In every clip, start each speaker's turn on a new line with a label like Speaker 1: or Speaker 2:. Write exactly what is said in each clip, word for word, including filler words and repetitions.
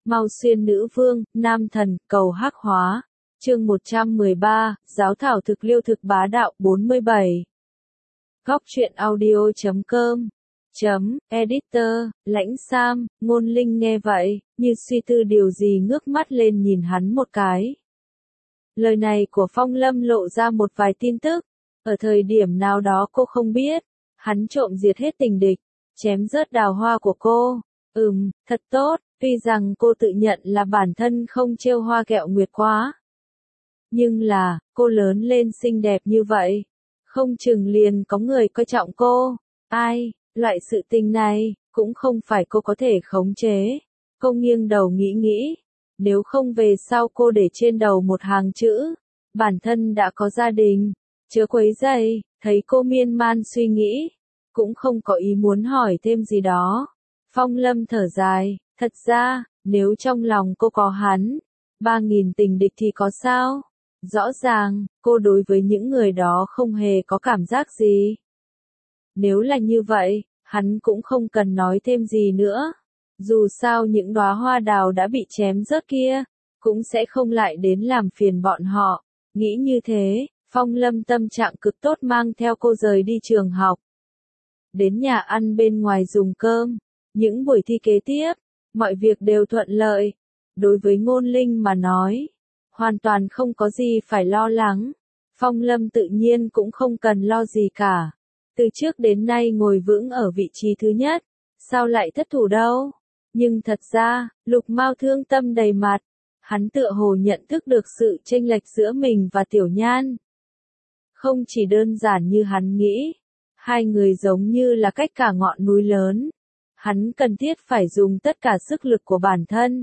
Speaker 1: Mau Xuyên nữ vương, nam thần, cầu hắc hóa. Chương một trăm mười ba, giáo thảo thực liêu thực bá đạo bốn mươi bảy. Góc truyện audio chấm com chấm editor, Lãnh Sam. Ngôn Linh nghe vậy, như suy tư điều gì ngước mắt lên nhìn hắn một cái. Lời này của Phong Lâm lộ ra một vài tin tức. Ở thời điểm nào đó cô không biết, hắn trộm diệt hết tình địch, chém rớt đào hoa của cô. Ừm, thật tốt, tuy rằng cô tự nhận là bản thân không trêu hoa ghẹo nguyệt quá. Nhưng là, cô lớn lên xinh đẹp như vậy, không chừng liền có người coi trọng cô. Ai, loại sự tình này, cũng không phải cô có thể khống chế. Cô nghiêng đầu nghĩ nghĩ, nếu không về sau cô để trên đầu một hàng chữ, bản thân đã có gia đình, chớ quấy rầy. Thấy cô miên man suy nghĩ, cũng không có ý muốn hỏi thêm gì đó. Phong Lâm thở dài, thật ra, nếu trong lòng cô có hắn, ba nghìn tình địch thì có sao? Rõ ràng, cô đối với những người đó không hề có cảm giác gì. Nếu là như vậy, hắn cũng không cần nói thêm gì nữa. Dù sao những đóa hoa đào đã bị chém rớt kia, cũng sẽ không lại đến làm phiền bọn họ. Nghĩ như thế, Phong Lâm tâm trạng cực tốt mang theo cô rời đi trường học. Đến nhà ăn bên ngoài dùng cơm, những buổi thi kế tiếp, mọi việc đều thuận lợi. Đối với Ngôn Linh mà nói, hoàn toàn không có gì phải lo lắng. Phong Lâm tự nhiên cũng không cần lo gì cả. Từ trước đến nay ngồi vững ở vị trí thứ nhất, sao lại thất thủ đâu? Nhưng thật ra, Lục Mao thương tâm đầy mặt. Hắn tựa hồ nhận thức được sự chênh lệch giữa mình và Tiểu Nhan. Không chỉ đơn giản như hắn nghĩ, hai người giống như là cách cả ngọn núi lớn. Hắn cần thiết phải dùng tất cả sức lực của bản thân,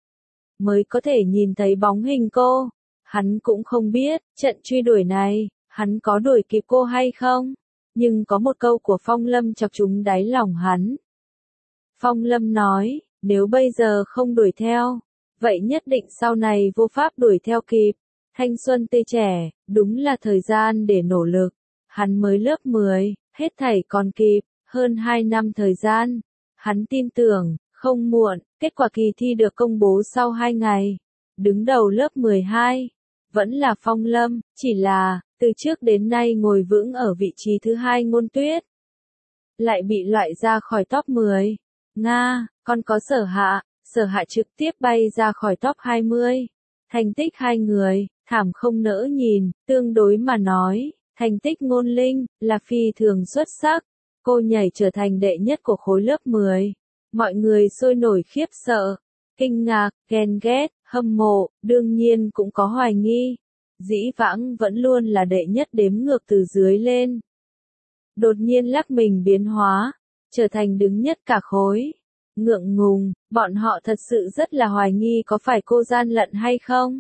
Speaker 1: mới có thể nhìn thấy bóng hình cô. Hắn cũng không biết, trận truy đuổi này, hắn có đuổi kịp cô hay không? Nhưng có một câu của Phong Lâm chọc trúng đáy lòng hắn. Phong Lâm nói, nếu bây giờ không đuổi theo, vậy nhất định sau này vô pháp đuổi theo kịp. Thanh xuân tươi trẻ, đúng là thời gian để nỗ lực. Hắn mới lớp mười, hết thảy còn kịp, hơn hai năm thời gian. Hắn tin tưởng, không muộn. Kết quả kỳ thi được công bố sau hai ngày. Đứng đầu lớp mười hai, vẫn là Phong Lâm, chỉ là, từ trước đến nay ngồi vững ở vị trí thứ hai Ngôn Tuyết, lại bị loại ra khỏi top mười. Nga, còn có Sở Hạ, Sở Hạ trực tiếp bay ra khỏi top hai mươi. Thành tích hai người, thảm không nỡ nhìn, tương đối mà nói, thành tích Ngôn Linh, là phi thường xuất sắc. Cô nhảy trở thành đệ nhất của khối lớp mười. Mọi người sôi nổi khiếp sợ, kinh ngạc, ghen ghét, hâm mộ, đương nhiên cũng có hoài nghi. Dĩ vãng vẫn luôn là đệ nhất đếm ngược từ dưới lên. Đột nhiên lắc mình biến hóa, trở thành đứng nhất cả khối. Ngượng ngùng, bọn họ thật sự rất là hoài nghi có phải cô gian lận hay không.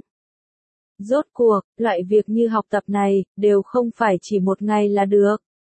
Speaker 1: Rốt cuộc, loại việc như học tập này, đều không phải chỉ một ngày là được.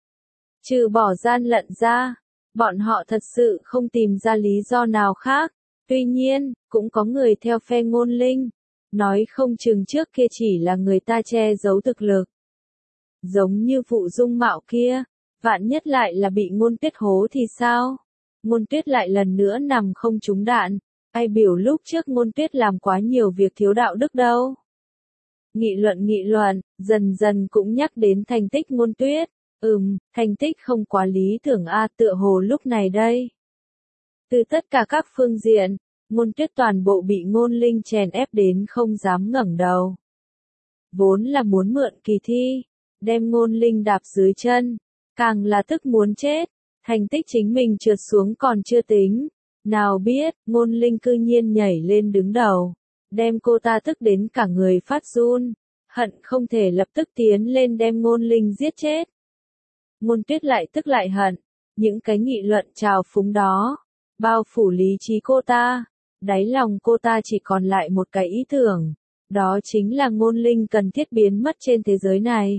Speaker 1: Trừ bỏ gian lận ra, bọn họ thật sự không tìm ra lý do nào khác. Tuy nhiên, cũng có người theo phe Ngôn Linh, nói không chừng trước kia chỉ là người ta che giấu thực lực. Giống như vụ dung mạo kia, vạn nhất lại là bị Ngôn Tuyết hố thì sao? Ngôn Tuyết lại lần nữa nằm không trúng đạn, ai biểu lúc trước Ngôn Tuyết làm quá nhiều việc thiếu đạo đức đâu. Nghị luận nghị luận, dần dần cũng nhắc đến thành tích Ngôn Tuyết. Ừm, thành tích không quá lý tưởng a, tựa hồ lúc này đây. Từ tất cả các phương diện, Ngôn Tuyết toàn bộ bị Ngôn Linh chèn ép đến không dám ngẩng đầu. Vốn là muốn mượn kỳ thi, đem Ngôn Linh đạp dưới chân, càng là tức muốn chết. Thành tích chính mình trượt xuống còn chưa tính, nào biết, Ngôn Linh cư nhiên nhảy lên đứng đầu, đem cô ta tức đến cả người phát run, hận không thể lập tức tiến lên đem Ngôn Linh giết chết. Ngôn Tuyết lại tức lại hận, những cái nghị luận trào phúng đó, bao phủ lý trí cô ta, đáy lòng cô ta chỉ còn lại một cái ý tưởng, đó chính là Ngôn Linh cần thiết biến mất trên thế giới này.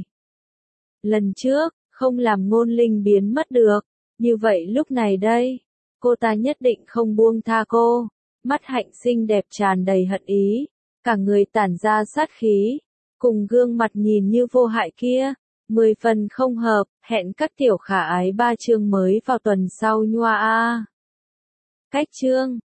Speaker 1: Lần trước, không làm Ngôn Linh biến mất được, như vậy lúc này đây, cô ta nhất định không buông tha cô. Mắt hạnh xinh đẹp tràn đầy hận ý, cả người tản ra sát khí, cùng gương mặt nhìn như vô hại kia. Mười phần không hợp, hẹn các tiểu khả ái ba chương mới vào tuần sau nhoa a. Cách chương